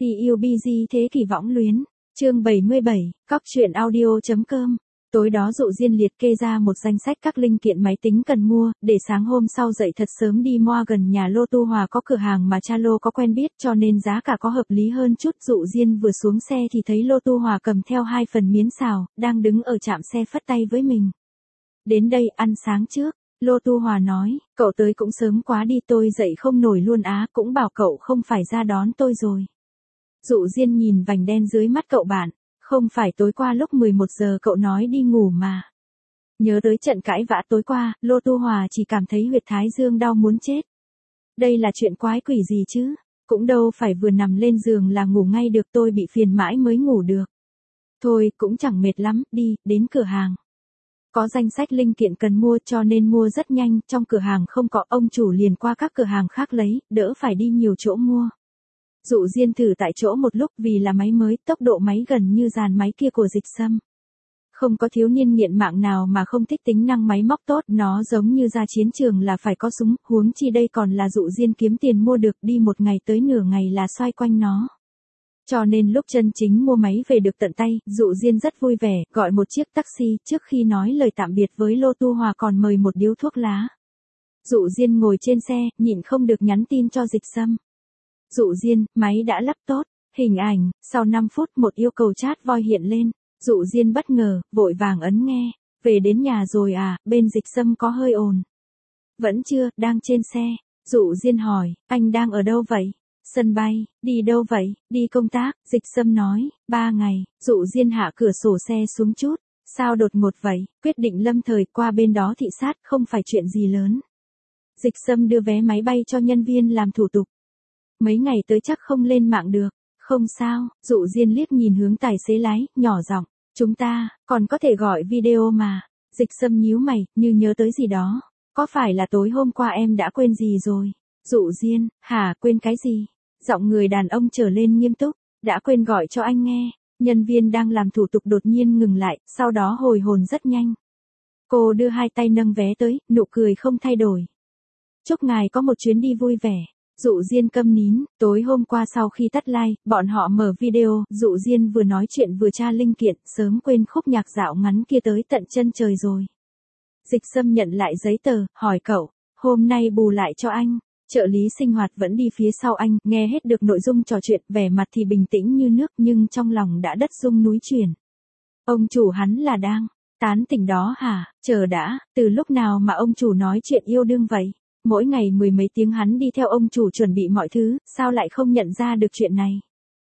PUBG thế kỷ võng luyến, chương 77, cóc truyện audio.com. Tối đó Dụ Diên liệt kê ra một danh sách các linh kiện máy tính cần mua, để sáng hôm sau dậy thật sớm đi mua. Gần nhà Lô Tu Hòa có cửa hàng mà cha Lô có quen biết, cho nên giá cả có hợp lý hơn chút. Dụ Diên vừa xuống xe thì thấy Lô Tu Hòa cầm theo 2 phần miến xào, đang đứng ở trạm xe phất tay với mình. Đến đây ăn sáng trước. Lô Tu Hòa nói, cậu tới cũng sớm quá đi, tôi dậy không nổi luôn á, cũng bảo cậu không phải ra đón tôi rồi. Dụ Diên nhìn vành đen dưới mắt cậu bạn, không phải tối qua lúc 11 giờ cậu nói đi ngủ mà. Nhớ tới trận cãi vã tối qua, Lô Tu Hòa chỉ cảm thấy huyệt thái dương đau muốn chết. Đây là chuyện quái quỷ gì chứ, cũng đâu phải vừa nằm lên giường là ngủ ngay được, tôi bị phiền mãi mới ngủ được. Thôi, cũng chẳng mệt lắm, đi, đến cửa hàng. Có danh sách linh kiện cần mua cho nên mua rất nhanh, trong cửa hàng không có, ông chủ liền qua các cửa hàng khác lấy, đỡ phải đi nhiều chỗ mua. Dụ Diên thử tại chỗ một lúc, vì là máy mới, tốc độ máy gần như dàn máy kia của Dịch Sâm. Không có thiếu niên nghiện mạng nào mà không thích tính năng máy móc tốt, nó giống như ra chiến trường là phải có súng, huống chi đây còn là Dụ Diên kiếm tiền mua được, đi một ngày tới nửa ngày là xoay quanh nó. Cho nên lúc chân chính mua máy về được tận tay, Dụ Diên rất vui vẻ, gọi một chiếc taxi, trước khi nói lời tạm biệt với Lô Tu Hòa còn mời một điếu thuốc lá. Dụ Diên ngồi trên xe, nhịn không được nhắn tin cho Dịch Sâm. Dụ Diên, máy đã lắp tốt, hình ảnh, sau 5 phút một yêu cầu chat voice hiện lên. Dụ Diên bất ngờ, vội vàng ấn nghe. Về đến nhà rồi à, bên Dịch Sâm có hơi ồn. Vẫn chưa, đang trên xe. Dụ Diên hỏi, anh đang ở đâu vậy? Sân bay, đi đâu vậy? Đi công tác, Dịch Sâm nói, 3 ngày. Dụ Diên hạ cửa sổ xe xuống chút. Sao đột ngột vậy? Quyết định lâm thời qua bên đó thị sát, không phải chuyện gì lớn. Dịch Sâm đưa vé máy bay cho nhân viên làm thủ tục. Mấy ngày tới chắc không lên mạng được. Không sao, Dụ Diên liếc nhìn hướng tài xế lái, nhỏ giọng, chúng ta còn có thể gọi video mà. Dịch Sâm nhíu mày, như nhớ tới gì đó. Có phải là tối hôm qua em đã quên gì rồi? Dụ Diên, hả, quên cái gì? Giọng người đàn ông trở lên nghiêm túc, đã quên gọi cho anh nghe. Nhân viên đang làm thủ tục đột nhiên ngừng lại, sau đó hồi hồn rất nhanh. Cô đưa 2 tay nâng vé tới, nụ cười không thay đổi. Chúc ngài có một chuyến đi vui vẻ. Dụ Diên câm nín, tối hôm qua sau khi tắt like, bọn họ mở video, Dụ Diên vừa nói chuyện vừa tra linh kiện, sớm quên khúc nhạc dạo ngắn kia tới tận chân trời rồi. Dịch Sâm nhận lại giấy tờ, hỏi cậu, hôm nay bù lại cho anh. Trợ lý sinh hoạt vẫn đi phía sau anh, nghe hết được nội dung trò chuyện, vẻ mặt thì bình tĩnh như nước nhưng trong lòng đã đất rung núi chuyển. Ông chủ hắn là đang tán tỉnh đó hả? Chờ đã, từ lúc nào mà ông chủ nói chuyện yêu đương vậy? Mỗi ngày 10 mấy tiếng hắn đi theo ông chủ chuẩn bị mọi thứ, sao lại không nhận ra được chuyện này?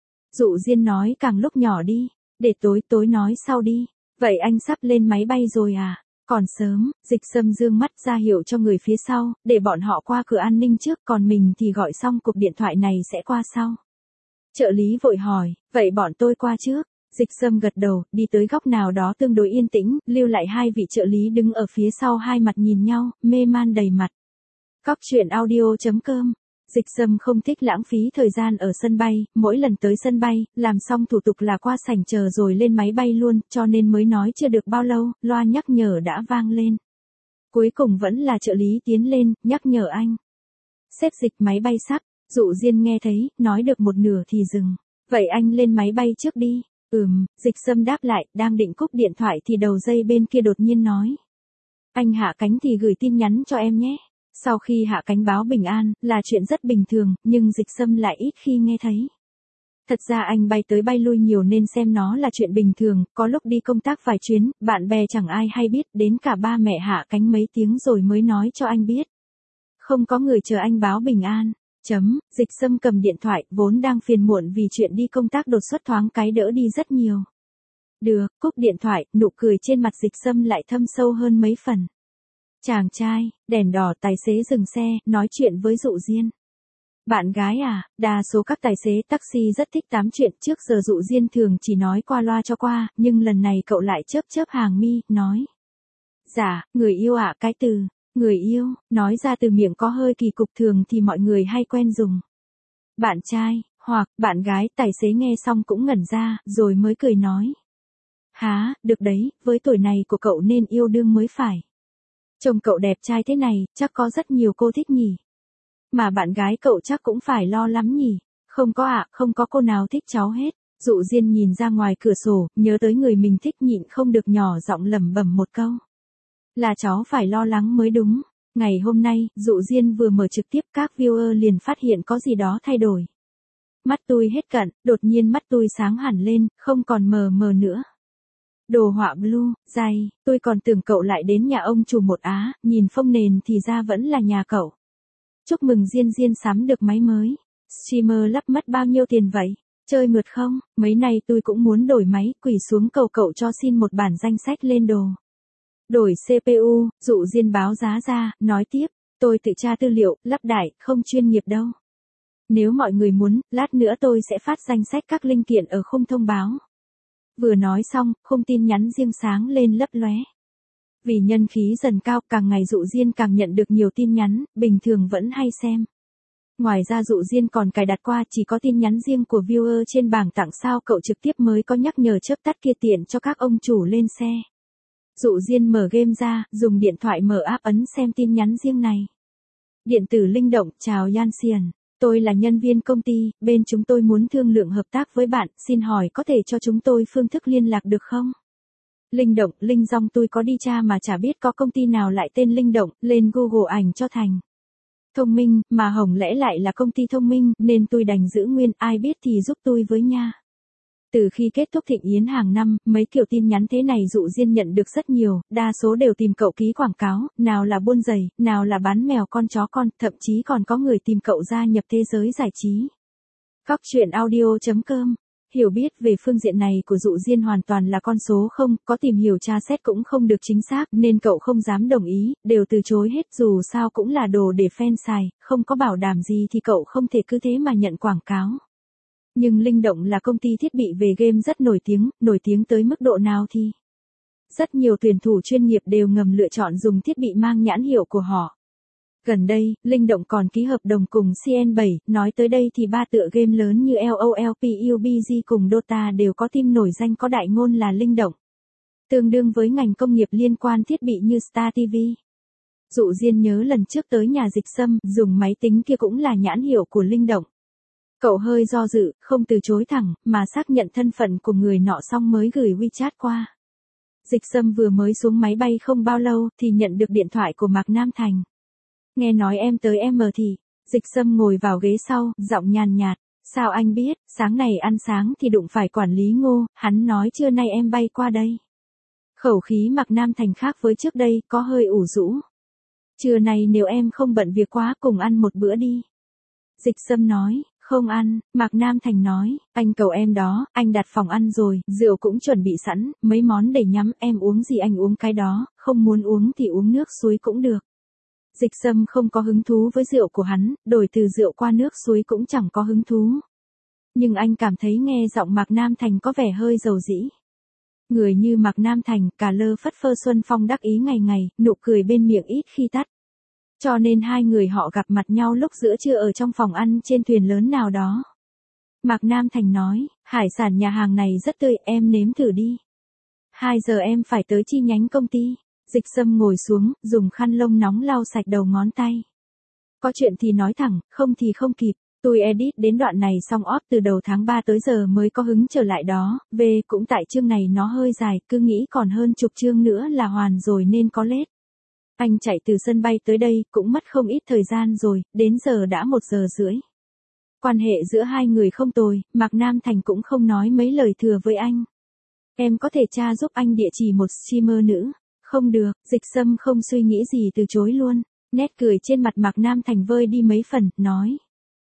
Dụ Diên nói càng lúc nhỏ đi, để tối nói sau đi. Vậy anh sắp lên máy bay rồi à? Còn sớm, Dịch Sâm dương mắt ra hiệu cho người phía sau, để bọn họ qua cửa an ninh trước, còn mình thì gọi xong cuộc điện thoại này sẽ qua sau. Trợ lý vội hỏi, vậy bọn tôi qua trước. Dịch Sâm gật đầu, đi tới góc nào đó tương đối yên tĩnh, lưu lại 2 vị trợ lý đứng ở phía sau, hai mặt nhìn nhau, mê man đầy mặt. Cóc truyện audio.com. Dịch Sâm không thích lãng phí thời gian ở sân bay, mỗi lần tới sân bay, làm xong thủ tục là qua sảnh chờ rồi lên máy bay luôn, cho nên mới nói chưa được bao lâu, loa nhắc nhở đã vang lên. Cuối cùng vẫn là trợ lý tiến lên, nhắc nhở anh. Xếp dịch máy bay sắp, Dụ Diên nghe thấy, nói được một nửa thì dừng. Vậy anh lên máy bay trước đi. Dịch Sâm đáp lại, đang định cúp điện thoại thì đầu dây bên kia đột nhiên nói. Anh hạ cánh thì gửi tin nhắn cho em nhé. Sau khi hạ cánh báo bình an, là chuyện rất bình thường, nhưng Dịch Sâm lại ít khi nghe thấy. Thật ra anh bay tới bay lui nhiều nên xem nó là chuyện bình thường, có lúc đi công tác vài chuyến, bạn bè chẳng ai hay biết, đến cả ba mẹ hạ cánh mấy tiếng rồi mới nói cho anh biết. Không có người chờ anh báo bình an. Dịch Sâm cầm điện thoại, vốn đang phiền muộn vì chuyện đi công tác đột xuất thoáng cái đỡ đi rất nhiều. Được, cúp điện thoại, nụ cười trên mặt Dịch Sâm lại thâm sâu hơn mấy phần. Chàng trai, đèn đỏ, tài xế dừng xe, nói chuyện với Dụ Diên. Bạn gái à, đa số các tài xế taxi rất thích tám chuyện, trước giờ Dụ Diên thường chỉ nói qua loa cho qua, nhưng lần này cậu lại chớp hàng mi, nói. Dạ, người yêu ạ, cái từ, người yêu, nói ra từ miệng có hơi kỳ cục, thường thì mọi người hay quen dùng. Bạn trai, hoặc, bạn gái, tài xế nghe xong cũng ngẩn ra, rồi mới cười nói. Há, được đấy, với tuổi này của cậu nên yêu đương mới phải. Trông cậu đẹp trai thế này, chắc có rất nhiều cô thích nhỉ. Mà bạn gái cậu chắc cũng phải lo lắm nhỉ. Không có ạ, không có cô nào thích cháu hết. Dụ Diên nhìn ra ngoài cửa sổ, nhớ tới người mình thích nhịn không được nhỏ giọng lẩm bẩm một câu. Là cháu phải lo lắng mới đúng. Ngày hôm nay, Dụ Diên vừa mở trực tiếp các viewer liền phát hiện có gì đó thay đổi. Mắt tôi hết cận, đột nhiên mắt tôi sáng hẳn lên, không còn mờ mờ nữa. Đồ họa blue, dày, tôi còn tưởng cậu lại đến nhà ông chủ một á, nhìn phông nền thì ra vẫn là nhà cậu. Chúc mừng Diên Diên sắm được máy mới. Streamer lắp mất bao nhiêu tiền vậy? Chơi mượt không? Mấy nay tôi cũng muốn đổi máy, quỳ xuống cầu cậu cho xin một bản danh sách lên đồ. Đổi CPU, Dụ Diên báo giá ra, nói tiếp, tôi tự tra tư liệu, lắp đại, không chuyên nghiệp đâu. Nếu mọi người muốn, lát nữa tôi sẽ phát danh sách các linh kiện ở khung thông báo. Vừa nói xong, khung tin nhắn riêng sáng lên lấp lóe. Vì nhân khí dần cao, càng ngày Dụ Diên càng nhận được nhiều tin nhắn, bình thường vẫn hay xem. Ngoài ra Dụ Diên còn cài đặt qua chỉ có tin nhắn riêng của viewer trên bảng tặng sao cậu trực tiếp mới có nhắc nhở chớp tắt kia tiện cho các ông chủ lên xe. Dụ Diên mở game ra, dùng điện thoại mở app ấn xem tin nhắn riêng này. Điện tử linh động, chào Yanxian. Tôi là nhân viên công ty, bên chúng tôi muốn thương lượng hợp tác với bạn, xin hỏi có thể cho chúng tôi phương thức liên lạc được không? Linh động, Linh Dong tôi có đi tra mà chả biết có công ty nào lại tên Linh động, lên Google ảnh cho thành. Thông minh, mà hổng lẽ lại là công ty thông minh, nên tôi đành giữ nguyên, ai biết thì giúp tôi với nha. Từ khi kết thúc Thịnh Yến hàng năm, mấy kiểu tin nhắn thế này Dụ Diên nhận được rất nhiều, đa số đều tìm cậu ký quảng cáo, nào là buôn giày, nào là bán mèo con chó con, thậm chí còn có người tìm cậu gia nhập thế giới giải trí. Góc truyện audio.com. Hiểu biết về phương diện này của Dụ Diên hoàn toàn là con số không, có tìm hiểu tra xét cũng không được chính xác nên cậu không dám đồng ý, đều từ chối hết dù sao cũng là đồ để fan xài, không có bảo đảm gì thì cậu không thể cứ thế mà nhận quảng cáo. Nhưng Linh Động là công ty thiết bị về game rất nổi tiếng tới mức độ nào thì rất nhiều tuyển thủ chuyên nghiệp đều ngầm lựa chọn dùng thiết bị mang nhãn hiệu của họ. Gần đây, Linh Động còn ký hợp đồng cùng CN7, nói tới đây thì ba tựa game lớn như LOL, PUBG cùng Dota đều có team nổi danh có đại ngôn là Linh Động. Tương đương với ngành công nghiệp liên quan thiết bị như Star TV. Dụ Diên nhớ lần trước tới nhà Dịch Sâm, dùng máy tính kia cũng là nhãn hiệu của Linh Động. Cậu hơi do dự, không từ chối thẳng, mà xác nhận thân phận của người nọ xong mới gửi WeChat qua. Dịch Sâm vừa mới xuống máy bay không bao lâu thì nhận được điện thoại của Mạc Nam Thành. Nghe nói em tới em thì, Dịch Sâm ngồi vào ghế sau, giọng nhàn nhạt, sao anh biết, sáng này ăn sáng thì đụng phải quản lý Ngô, hắn nói trưa nay em bay qua đây. Khẩu khí Mạc Nam Thành khác với trước đây, có hơi ủ rũ. Trưa nay nếu em không bận việc quá cùng ăn một bữa đi. Dịch Sâm nói, không ăn, Mạc Nam Thành nói, anh cầu em đó, anh đặt phòng ăn rồi, rượu cũng chuẩn bị sẵn, mấy món để nhắm, em uống gì anh uống cái đó, không muốn uống thì uống nước suối cũng được. Dịch Sâm không có hứng thú với rượu của hắn, đổi từ rượu qua nước suối cũng chẳng có hứng thú. Nhưng anh cảm thấy nghe giọng Mạc Nam Thành có vẻ hơi dầu dĩ. Người như Mạc Nam Thành, cả lơ phất phơ xuân phong đắc ý ngày ngày, nụ cười bên miệng ít khi tắt. Cho nên hai người họ gặp mặt nhau lúc giữa trưa ở trong phòng ăn trên thuyền lớn nào đó. Mạc Nam Thành nói, hải sản nhà hàng này rất tươi, em nếm thử đi. 2 giờ em phải tới chi nhánh công ty. Dịch Sâm ngồi xuống, dùng khăn lông nóng lau sạch đầu ngón tay. Có chuyện thì nói thẳng, không thì không kịp. Tôi edit đến đoạn này xong off từ đầu tháng 3 tới giờ mới có hứng trở lại đó. Về cũng tại chương này nó hơi dài, cứ nghĩ còn hơn chục chương nữa là hoàn rồi nên có lết. Anh chạy từ sân bay tới đây cũng mất không ít thời gian rồi, đến giờ đã 1 giờ rưỡi. Quan hệ giữa hai người không tồi, Mạc Nam Thành cũng không nói mấy lời thừa với anh. Em có thể tra giúp anh địa chỉ một streamer nữ. Không được, Dịch Sâm không suy nghĩ gì từ chối luôn. Nét cười trên mặt Mạc Nam Thành vơi đi mấy phần, nói.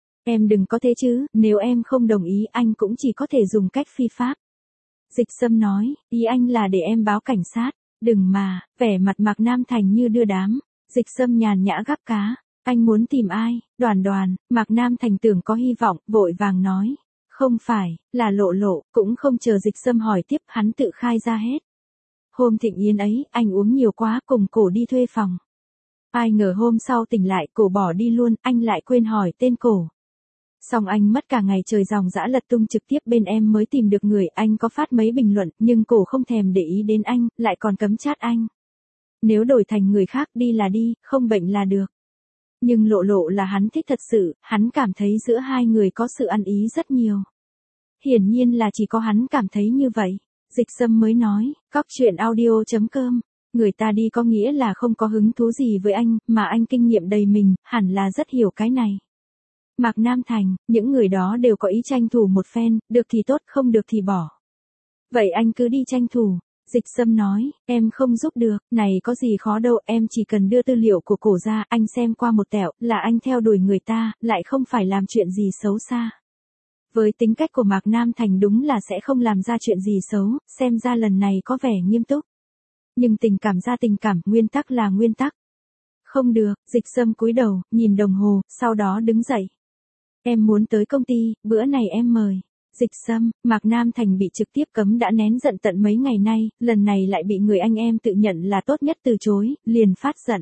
Em đừng có thế chứ, nếu em không đồng ý anh cũng chỉ có thể dùng cách phi pháp. Dịch Sâm nói, ý anh là để em báo cảnh sát. Đừng mà, vẻ mặt Mạc Nam Thành như đưa đám. Dịch Sâm nhàn nhã gắp cá. Anh muốn tìm ai? Đoàn, Mạc Nam Thành tưởng có hy vọng, vội vàng nói. Không phải, là Lộ, cũng không chờ Dịch Sâm hỏi tiếp, hắn tự khai ra hết. Hôm Thịnh Yến ấy, anh uống nhiều quá cùng cổ đi thuê phòng. Ai ngờ hôm sau tỉnh lại cổ bỏ đi luôn, anh lại quên hỏi tên cổ. Xong anh mất cả ngày trời dòng dã lật tung trực tiếp bên em mới tìm được người, anh có phát mấy bình luận, nhưng cổ không thèm để ý đến anh, lại còn cấm chat anh. Nếu đổi thành người khác đi là đi, không bệnh là được. Nhưng lộ lộ là hắn thích thật sự, hắn cảm thấy giữa hai người có sự ăn ý rất nhiều. Hiển nhiên là chỉ có hắn cảm thấy như vậy. Dịch Sâm mới nói, cóc truyện audio.com. Người ta đi có nghĩa là không có hứng thú gì với anh, mà anh kinh nghiệm đầy mình, hẳn là rất hiểu cái này. Mạc Nam Thành, những người đó đều có ý tranh thủ một phen, được thì tốt, không được thì bỏ. Vậy anh cứ đi tranh thủ. Dịch Sâm nói, em không giúp được, này có gì khó đâu, em chỉ cần đưa tư liệu của cổ ra, anh xem qua một tẹo, là anh theo đuổi người ta, lại không phải làm chuyện gì xấu xa. Với tính cách của Mạc Nam Thành đúng là sẽ không làm ra chuyện gì xấu, xem ra lần này có vẻ nghiêm túc. Nhưng tình cảm ra tình cảm, nguyên tắc là nguyên tắc. Không được, Dịch Sâm cúi đầu, nhìn đồng hồ, sau đó đứng dậy. Em muốn tới công ty, bữa này em mời. Dịch Sâm, Mạc Nam Thành bị trực tiếp cấm đã nén giận tận mấy ngày nay, lần này lại bị người anh em tự nhận là tốt nhất từ chối, liền phát giận.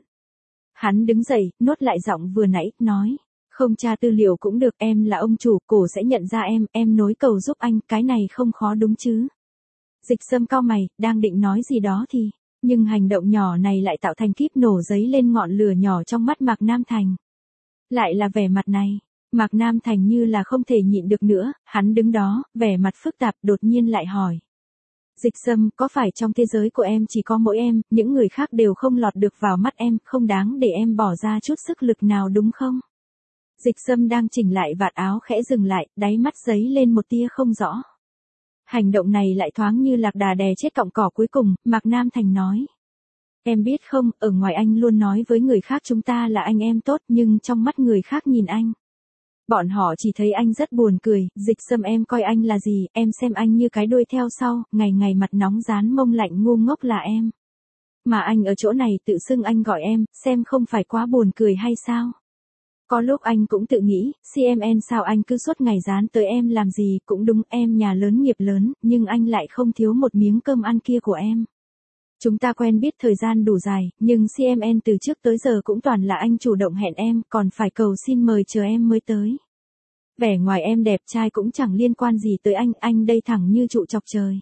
Hắn đứng dậy, nuốt lại giọng vừa nãy, nói. Không tra tư liệu cũng được, em là ông chủ, cổ sẽ nhận ra em nối cầu giúp anh, cái này không khó đúng chứ. Dịch Sâm cau mày, đang định nói gì đó thì, nhưng hành động nhỏ này lại tạo thành kíp nổ giấy lên ngọn lửa nhỏ trong mắt Mạc Nam Thành. Lại là vẻ mặt này, Mạc Nam Thành như là không thể nhịn được nữa, hắn đứng đó, vẻ mặt phức tạp, đột nhiên lại hỏi. Dịch Sâm, có phải trong thế giới của em chỉ có mỗi em, những người khác đều không lọt được vào mắt em, không đáng để em bỏ ra chút sức lực nào đúng không? Dịch Sâm đang chỉnh lại vạt áo khẽ dừng lại, đáy mắt giấy lên một tia không rõ. Hành động này lại thoáng như lạc đà đè chết cọng cỏ cuối cùng, Mạc Nam Thành nói. Em biết không, ở ngoài anh luôn nói với người khác chúng ta là anh em tốt, nhưng trong mắt người khác nhìn anh. Bọn họ chỉ thấy anh rất buồn cười, Dịch Sâm em coi anh là gì, em xem anh như cái đuôi theo sau, ngày ngày mặt nóng rán mông lạnh ngu ngốc là em. Mà anh ở chỗ này tự xưng anh gọi em, xem không phải quá buồn cười hay sao? Có lúc anh cũng tự nghĩ, CMN sao anh cứ suốt ngày dán tới em làm gì, cũng đúng em nhà lớn nghiệp lớn, nhưng anh lại không thiếu một miếng cơm ăn kia của em. Chúng ta quen biết thời gian đủ dài, nhưng CMN từ trước tới giờ cũng toàn là anh chủ động hẹn em, còn phải cầu xin mời chờ em mới tới. Vẻ ngoài em đẹp trai cũng chẳng liên quan gì tới anh đây thẳng như trụ chọc trời.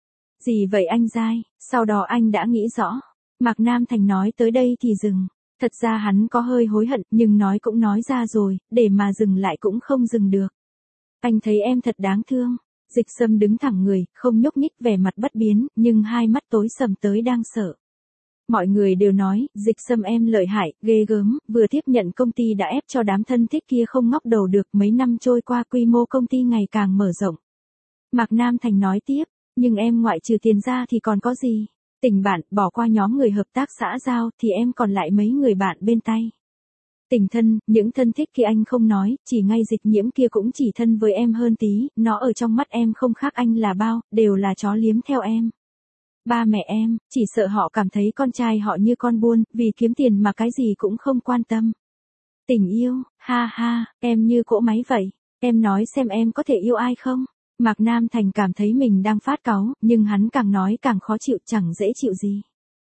Gì vậy anh dai, sau đó anh đã nghĩ rõ. Mạc Nam Thành nói tới đây thì dừng. Thật ra hắn có hơi hối hận, nhưng nói cũng nói ra rồi, để mà dừng lại cũng không dừng được. Anh thấy em thật đáng thương. Dịch Sâm đứng thẳng người, không nhúc nhích, vẻ mặt bất biến, nhưng hai mắt tối sầm tới đang sợ. Mọi người đều nói, Dịch Sâm em lợi hại, ghê gớm, vừa tiếp nhận công ty đã ép cho đám thân thích kia không ngóc đầu được, mấy năm trôi qua quy mô công ty ngày càng mở rộng. Mạc Nam Thành nói tiếp, nhưng em ngoại trừ tiền ra thì còn có gì? Tình bạn, bỏ qua nhóm người hợp tác xã giao, thì em còn lại mấy người bạn bên tay. Tình thân, những thân thích kia anh không nói, chỉ ngay Dịch Nhiễm kia cũng chỉ thân với em hơn tí, nó ở trong mắt em không khác anh là bao, đều là chó liếm theo em. Ba mẹ em, chỉ sợ họ cảm thấy con trai họ như con buôn, vì kiếm tiền mà cái gì cũng không quan tâm. Tình yêu, ha ha, em như cỗ máy vậy, em nói xem em có thể yêu ai không? Mạc Nam Thành cảm thấy mình đang phát cáu, nhưng hắn càng nói càng khó chịu, chẳng dễ chịu gì.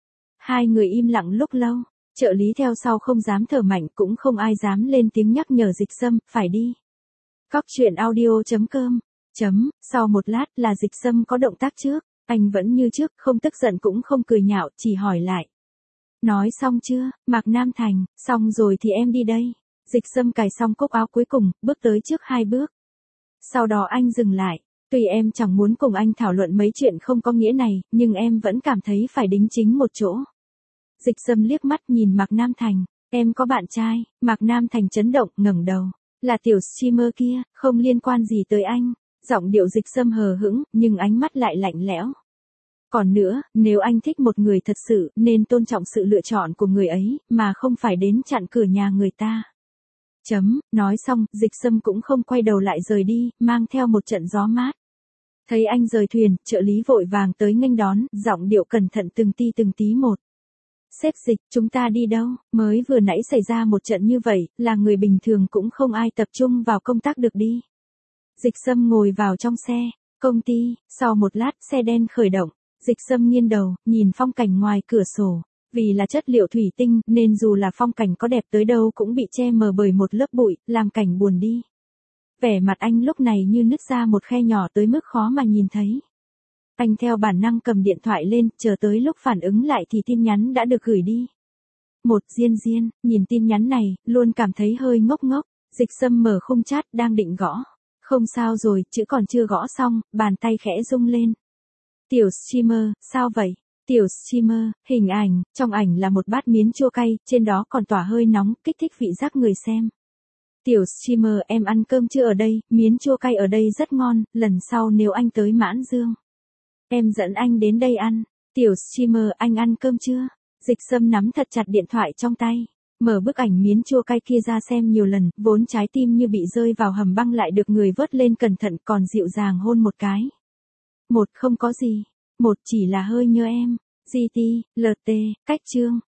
Hai người im lặng lúc lâu, trợ lý theo sau không dám thở mạnh, cũng không ai dám lên tiếng nhắc nhở Dịch Sâm, phải đi. Cóc truyện audio.com. Sau một lát là Dịch Sâm có động tác trước, anh vẫn như trước, không tức giận cũng không cười nhạo, chỉ hỏi lại. Nói xong chưa, Mạc Nam Thành, xong rồi thì em đi đây. Dịch Sâm cài xong cúc áo cuối cùng, bước tới trước 2 bước. Sau đó anh dừng lại, tuy em chẳng muốn cùng anh thảo luận mấy chuyện không có nghĩa này, nhưng em vẫn cảm thấy phải đính chính một chỗ. Dịch Sâm liếc mắt nhìn Mạc Nam Thành, em có bạn trai, Mạc Nam Thành chấn động, ngẩng đầu, là tiểu streamer kia, không liên quan gì tới anh. Giọng điệu Dịch Sâm hờ hững, nhưng ánh mắt lại lạnh lẽo. Còn nữa, nếu anh thích một người thật sự, nên tôn trọng sự lựa chọn của người ấy, mà không phải đến chặn cửa nhà người ta. Nói xong, Dịch Sâm cũng không quay đầu lại rời đi, mang theo một trận gió mát. Thấy anh rời thuyền, trợ lý vội vàng tới nghênh đón, giọng điệu cẩn thận từng tí một. Sếp Dịch, chúng ta đi đâu? Mới vừa nãy xảy ra một trận như vậy, là người bình thường cũng không ai tập trung vào công tác được đi. Dịch Sâm ngồi vào trong xe, công ty, sau một lát xe đen khởi động, Dịch Sâm nghiêng đầu, nhìn phong cảnh ngoài cửa sổ. Vì là chất liệu thủy tinh, nên dù là phong cảnh có đẹp tới đâu cũng bị che mờ bởi một lớp bụi, làm cảnh buồn đi. Vẻ mặt anh lúc này như nứt ra một khe nhỏ tới mức khó mà nhìn thấy. Anh theo bản năng cầm điện thoại lên, chờ tới lúc phản ứng lại thì tin nhắn đã được gửi đi. Một Diên Diên, nhìn tin nhắn này, luôn cảm thấy hơi ngốc ngốc. Dịch Sâm mở khung chat đang định gõ. Không sao rồi, chữ còn chưa gõ xong, bàn tay khẽ rung lên. Tiểu streamer, sao vậy? Tiểu streamer, hình ảnh, trong ảnh là một bát miến chua cay, trên đó còn tỏa hơi nóng, kích thích vị giác người xem. Tiểu streamer, em ăn cơm chưa ở đây, miến chua cay ở đây rất ngon, lần sau nếu anh tới Mãn Dương, em dẫn anh đến đây ăn. Tiểu streamer, anh ăn cơm chưa? Dịch Sâm nắm thật chặt điện thoại trong tay. Mở bức ảnh miến chua cay kia ra xem nhiều lần, vốn trái tim như bị rơi vào hầm băng lại được người vớt lên cẩn thận còn dịu dàng hôn một cái. Một không có gì. Một chỉ là hơi nhớ em. GT, LT, cách chương.